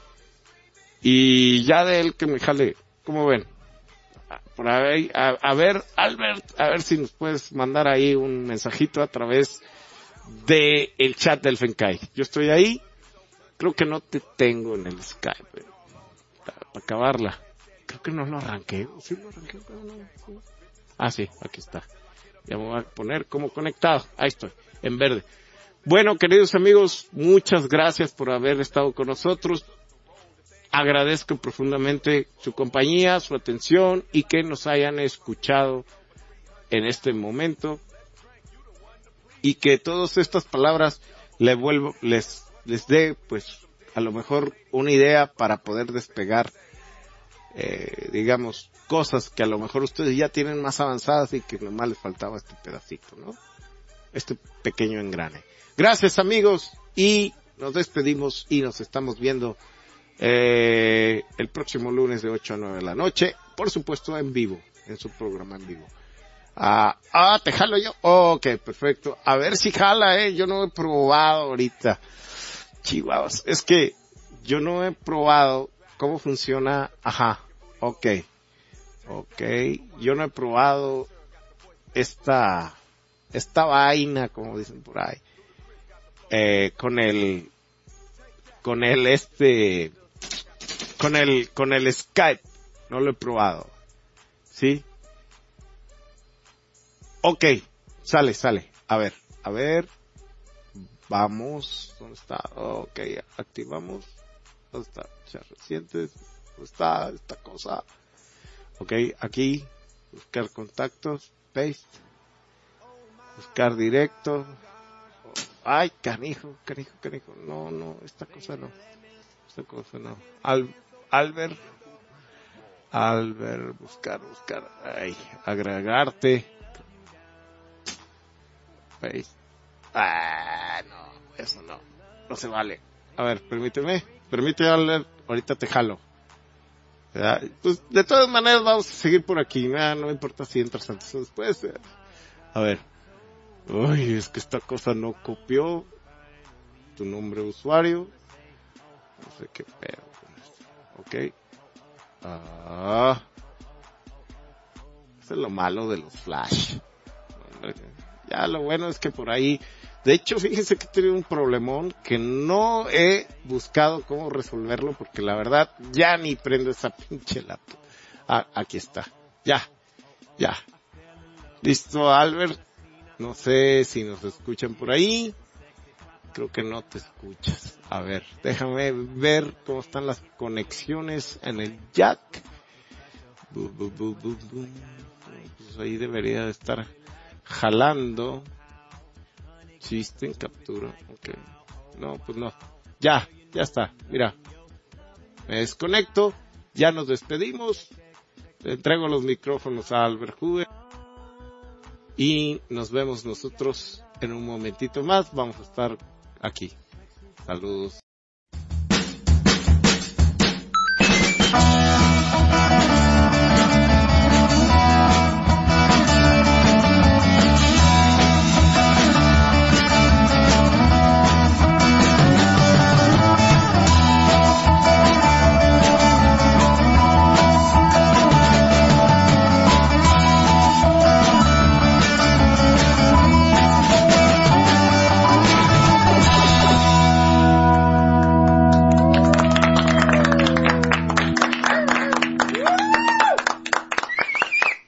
y ya de él que me jale. ¿Cómo ven? Por ahí, a ver, Albert, a ver si nos puedes mandar ahí un mensajito a través de el chat del Fencai. Yo estoy ahí, creo que no te tengo en el Skype, para acabarla. Creo que no lo arranqué, sí lo arranqué, pero no. Sí. Ah, sí, aquí está. Ya me voy a poner como conectado. Ahí estoy, en verde. Bueno, queridos amigos, muchas gracias por haber estado con nosotros. Agradezco profundamente su compañía, su atención y que nos hayan escuchado en este momento. Y que todas estas palabras les dé, pues, a lo mejor una idea para poder despegar, digamos, cosas que a lo mejor ustedes ya tienen más avanzadas y que nomás les faltaba este pedacito, ¿no? Este pequeño engrane. Gracias, amigos, y nos despedimos y nos estamos viendo el próximo lunes de 8 a 9 de la noche, por supuesto en vivo, en su programa en vivo. ¿Te jalo yo? Ok, perfecto. A ver si jala, yo no he probado ahorita. Chihuahuas, es que yo no he probado cómo funciona, ok, yo no he probado esta vaina, como dicen por ahí, con el Skype, no lo he probado, ¿sí? Ok, sale, a ver, vamos, ¿dónde está? Ok, activamos, ¿dónde está? Chat recientes, ¿dónde está esta cosa? Ok, aquí, buscar contactos, paste, buscar directo, ay, canijo, no, esta cosa no, Albert, buscar, ay, agregarte, paste, no, eso no se vale, a ver, permíteme Albert, ahorita te jalo. Pues de todas maneras vamos a seguir por aquí, no importa si entras antes o después. A ver, uy, es que esta cosa no copió tu nombre de usuario, no sé qué pedo con esto. Ok, Eso es lo malo de los flash. Hombre, ya lo bueno es que por ahí, de hecho fíjense que he tenido un problemón que no he buscado cómo resolverlo porque la verdad ya ni prendo esa pinche laptop. Aquí está. Ya. Listo, Albert. No sé si nos escuchan por ahí. Creo que no te escuchas. A ver, déjame ver cómo están las conexiones en el jack. Pues ahí debería de estar jalando. Chiste en captura. Okay. No, pues no. Ya está. Mira. Me desconecto. Ya nos despedimos. Le entrego los micrófonos a Albert Huber. Y nos vemos nosotros en un momentito más. Vamos a estar aquí. Saludos.